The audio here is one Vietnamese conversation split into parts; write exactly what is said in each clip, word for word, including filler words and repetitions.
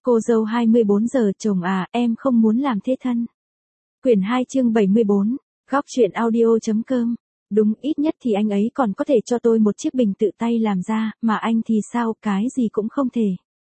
Cô dâu hai mươi bốn giờ, chồng à, em không muốn làm thế thân. Quyển hai chương bảy mươi bốn, góc truyện audio.com. Đúng, ít nhất thì anh ấy còn có thể cho tôi một chiếc bình tự tay làm ra, mà anh thì sao, cái gì cũng không thể.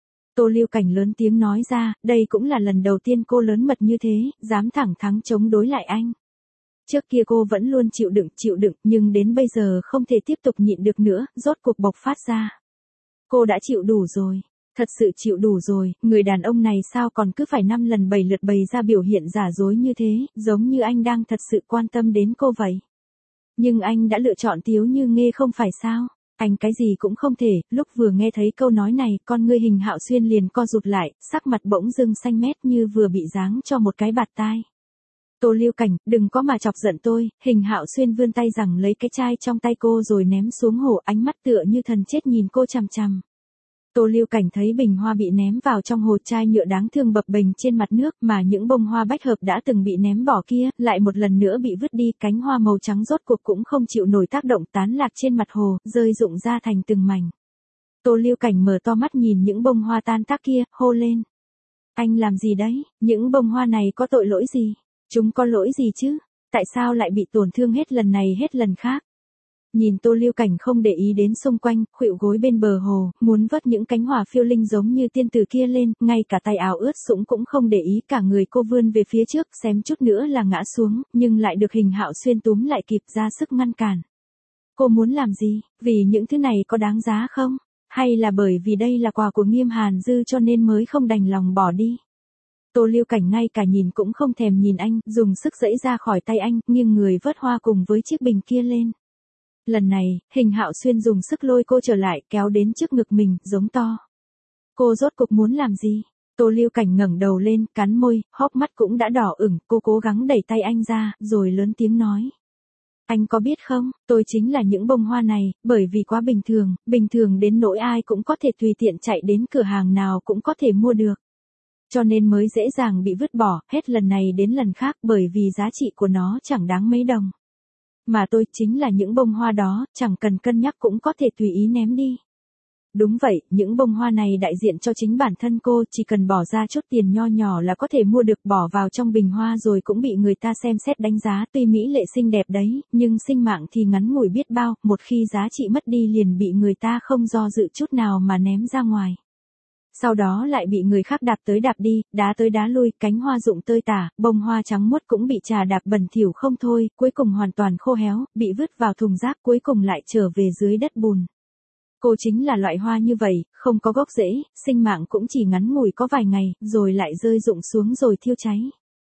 Tô Lưu Cảnh lớn tiếng nói ra, đây cũng là lần đầu tiên cô lớn mật như thế, dám thẳng thắn chống đối lại anh. Trước kia cô vẫn luôn chịu đựng, chịu đựng, nhưng đến bây giờ không thể tiếp tục nhịn được nữa, rốt cuộc bộc phát ra. Cô đã chịu đủ rồi. Thật sự chịu đủ rồi, người đàn ông này sao còn cứ phải năm lần bảy lượt bày ra biểu hiện giả dối như thế, giống như anh đang thật sự quan tâm đến cô vậy. Nhưng anh đã lựa chọn Tiếu Như Nghê không phải sao? Anh cái gì cũng không thể, lúc vừa nghe thấy câu nói này, con ngươi Hình Hạo Xuyên liền co rụt lại, sắc mặt bỗng dưng xanh mét như vừa bị giáng cho một cái bạt tai. Tô Lưu Cảnh, đừng có mà chọc giận tôi. Hình Hạo Xuyên vươn tay rằng lấy cái chai trong tay cô rồi ném xuống hồ, ánh mắt tựa như thần chết nhìn cô chằm chằm. Tô Lưu Cảnh thấy bình hoa bị ném vào trong hồ, chai nhựa đáng thương bập bềnh trên mặt nước, mà những bông hoa bách hợp đã từng bị ném bỏ kia, lại một lần nữa bị vứt đi, cánh hoa màu trắng rốt cuộc cũng không chịu nổi tác động, tán lạc trên mặt hồ, rơi rụng ra thành từng mảnh. Tô Lưu Cảnh mở to mắt nhìn những bông hoa tan tác kia, hô lên. Anh làm gì đấy, những bông hoa này có tội lỗi gì? Chúng có lỗi gì chứ? Tại sao lại bị tổn thương hết lần này hết lần khác? Nhìn Tô Lưu Cảnh không để ý đến xung quanh, khuỵu gối bên bờ hồ, muốn vớt những cánh hoa phiêu linh giống như tiên tử kia lên, ngay cả tay áo ướt sũng cũng không để ý, cả người cô vươn về phía trước, xém chút nữa là ngã xuống, nhưng lại được Hình Hạo Xuyên túm lại kịp ra sức ngăn cản. Cô muốn làm gì? Vì những thứ này có đáng giá không? Hay là bởi vì đây là quà của Nghiêm Hàn Dư cho nên mới không đành lòng bỏ đi? Tô Lưu Cảnh ngay cả nhìn cũng không thèm nhìn anh, dùng sức giãy ra khỏi tay anh, nghiêng người vớt hoa cùng với chiếc bình kia lên. Lần này, Hình Hạo Xuyên dùng sức lôi cô trở lại, kéo đến trước ngực mình, giống to. Cô rốt cuộc muốn làm gì? Tô Lưu Cảnh ngẩng đầu lên, cắn môi, hốc mắt cũng đã đỏ ửng, cô cố gắng đẩy tay anh ra, rồi lớn tiếng nói. Anh có biết không, tôi chính là những bông hoa này, bởi vì quá bình thường, bình thường đến nỗi ai cũng có thể tùy tiện chạy đến cửa hàng nào cũng có thể mua được. Cho nên mới dễ dàng bị vứt bỏ, hết lần này đến lần khác, bởi vì giá trị của nó chẳng đáng mấy đồng. Mà tôi chính là những bông hoa đó, chẳng cần cân nhắc cũng có thể tùy ý ném đi. Đúng vậy, những bông hoa này đại diện cho chính bản thân cô, chỉ cần bỏ ra chút tiền nho nhỏ là có thể mua được, bỏ vào trong bình hoa rồi cũng bị người ta xem xét đánh giá, tuy mỹ lệ xinh đẹp đấy, nhưng sinh mạng thì ngắn ngủi biết bao, một khi giá trị mất đi liền bị người ta không do dự chút nào mà ném ra ngoài. Sau đó lại bị người khác đạp tới đạp đi, đá tới đá lui, cánh hoa rụng tơi tả, bông hoa trắng muốt cũng bị trà đạp bẩn thỉu không thôi, cuối cùng hoàn toàn khô héo, bị vứt vào thùng rác, cuối cùng lại trở về dưới đất bùn. Cô chính là loại hoa như vậy, không có gốc rễ, sinh mạng cũng chỉ ngắn ngủi có vài ngày, rồi lại rơi rụng xuống rồi thiêu cháy.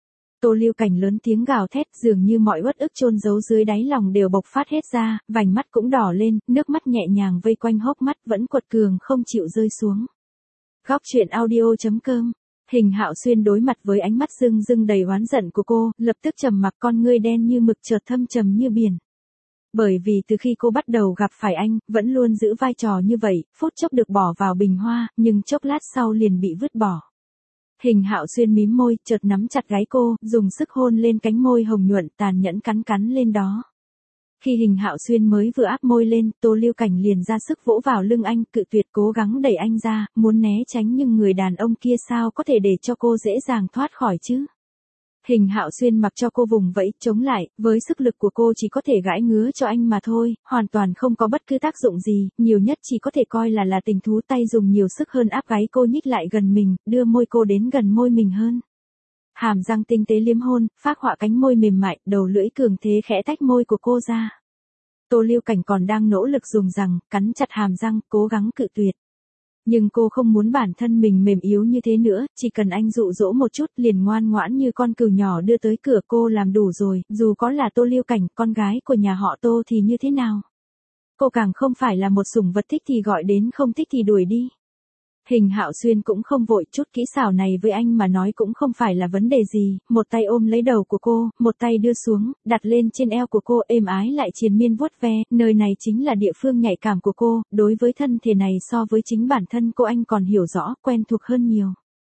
Tô Lưu Cảnh lớn tiếng gào thét, dường như mọi uất ức chôn giấu dưới đáy lòng đều bộc phát hết ra, vành mắt cũng đỏ lên, nước mắt nhẹ nhàng vây quanh hốc mắt, vẫn quật cường không chịu rơi xuống. Góc truyện audio.com. Hình Hạo Xuyên đối mặt với ánh mắt rưng rưng đầy oán giận của cô, lập tức trầm mặc, con ngươi đen như mực chợt thâm trầm như biển. Bởi vì từ khi cô bắt đầu gặp phải anh, vẫn luôn giữ vai trò như vậy, phút chốc được bỏ vào bình hoa, nhưng chốc lát sau liền bị vứt bỏ. Hình Hạo Xuyên mím môi, chợt nắm chặt gáy cô, dùng sức hôn lên cánh môi hồng nhuận, tàn nhẫn cắn cắn lên đó. Khi Hình Hạo Xuyên mới vừa áp môi lên, Tô Lưu Cảnh liền ra sức vỗ vào lưng anh, cự tuyệt, cố gắng đẩy anh ra, muốn né tránh, nhưng người đàn ông kia sao có thể để cho cô dễ dàng thoát khỏi chứ. Hình Hạo Xuyên mặc cho cô vùng vẫy, chống lại, với sức lực của cô chỉ có thể gãi ngứa cho anh mà thôi, hoàn toàn không có bất cứ tác dụng gì, nhiều nhất chỉ có thể coi là là tình thú, tay dùng nhiều sức hơn áp gáy cô nhích lại gần mình, đưa môi cô đến gần môi mình hơn. Hàm răng tinh tế liếm hôn, phác họa cánh môi mềm mại, đầu lưỡi cường thế khẽ tách môi của cô ra. Tô Lưu Cảnh còn đang nỗ lực dùng răng, cắn chặt hàm răng, cố gắng cự tuyệt. Nhưng cô không muốn bản thân mình mềm yếu như thế nữa, chỉ cần anh dụ dỗ một chút liền ngoan ngoãn như con cừu nhỏ đưa tới cửa, cô làm đủ rồi, dù có là Tô Lưu Cảnh, con gái của nhà họ Tô thì như thế nào. Cô càng không phải là một sủng vật, thích thì gọi đến, không thích thì đuổi đi. Hình Hạo Xuyên cũng không vội, chút kỹ xảo này với anh mà nói cũng không phải là vấn đề gì, một tay ôm lấy đầu của cô, một tay đưa xuống, đặt lên trên eo của cô, êm ái lại triền miên vuốt ve, nơi này chính là địa phương nhạy cảm của cô, đối với thân thể này so với chính bản thân cô anh còn hiểu rõ, quen thuộc hơn nhiều.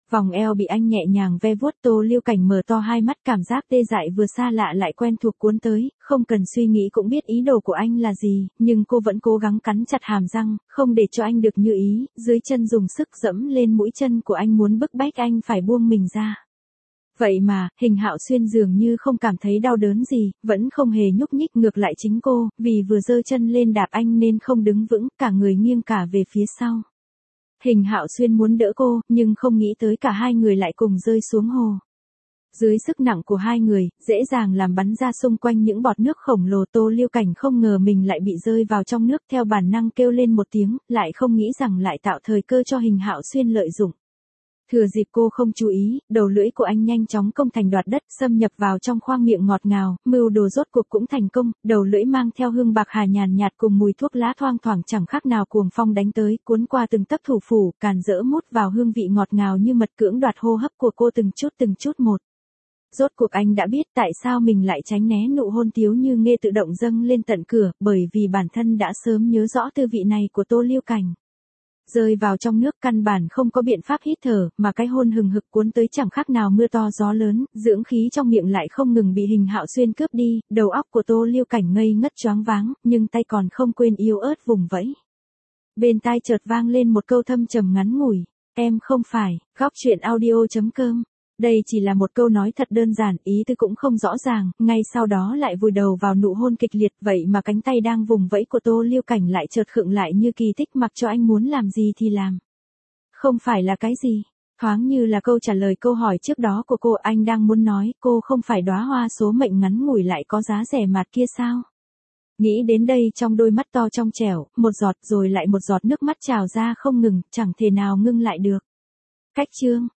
Vòng eo bị anh nhẹ nhàng ve vuốt, Tô Lưu Cảnh mở to hai mắt, cảm giác tê dại vừa xa lạ lại quen thuộc cuốn tới, không cần suy nghĩ cũng biết ý đồ của anh là gì, nhưng cô vẫn cố gắng cắn chặt hàm răng, không để cho anh được như ý, dưới chân dùng sức dẫm lên mũi chân của anh muốn bức bách anh phải buông mình ra. Vậy mà, Hình Hạo Xuyên dường như không cảm thấy đau đớn gì, vẫn không hề nhúc nhích, ngược lại chính cô, vì vừa giơ chân lên đạp anh nên không đứng vững, cả người nghiêng cả về phía sau. Hình Hạo Xuyên muốn đỡ cô, nhưng không nghĩ tới cả hai người lại cùng rơi xuống hồ. Dưới sức nặng của hai người, dễ dàng làm bắn ra xung quanh những bọt nước khổng lồ. Tô Lưu Cảnh không ngờ mình lại bị rơi vào trong nước, theo bản năng kêu lên một tiếng, lại không nghĩ rằng lại tạo thời cơ cho Hình Hạo Xuyên lợi dụng. Thừa dịp cô không chú ý, đầu lưỡi của anh nhanh chóng công thành đoạt đất, xâm nhập vào trong khoang miệng ngọt ngào, mưu đồ rốt cuộc cũng thành công, đầu lưỡi mang theo hương bạc hà nhàn nhạt cùng mùi thuốc lá thoang thoảng chẳng khác nào cuồng phong đánh tới, cuốn qua từng tấc thủ phủ, càn rỡ mút vào hương vị ngọt ngào như mật, cưỡng đoạt hô hấp của cô từng chút từng chút một. Rốt cuộc anh đã biết tại sao mình lại tránh né nụ hôn Tiếu Như Nghê tự động dâng lên tận cửa, bởi vì bản thân đã sớm nhớ rõ tư vị này của Tô Lưu Cảnh. Rơi vào trong nước căn bản không có biện pháp hít thở, mà cái hôn hừng hực cuốn tới chẳng khác nào mưa to gió lớn, dưỡng khí trong miệng lại không ngừng bị Hình Hạo Xuyên cướp đi, đầu óc của Tô Lưu Cảnh ngây ngất choáng váng, nhưng tay còn không quên yếu ớt vùng vẫy. Bên tai chợt vang lên một câu thâm trầm ngắn ngủi, em không phải, góc truyện audio chấm com. Đây chỉ là một câu nói thật đơn giản, ý tứ cũng không rõ ràng, ngay sau đó lại vùi đầu vào nụ hôn kịch liệt, vậy mà cánh tay đang vùng vẫy của Tô Lưu Cảnh lại chợt khựng lại như kỳ tích, mặc cho anh muốn làm gì thì làm. Không phải là cái gì? Thoáng như là câu trả lời câu hỏi trước đó của cô, anh đang muốn nói, cô không phải đóa hoa số mệnh ngắn ngủi lại có giá rẻ mạt kia sao? Nghĩ đến đây, trong đôi mắt to trong trẻo, một giọt rồi lại một giọt nước mắt trào ra không ngừng, chẳng thể nào ngưng lại được. Cách chương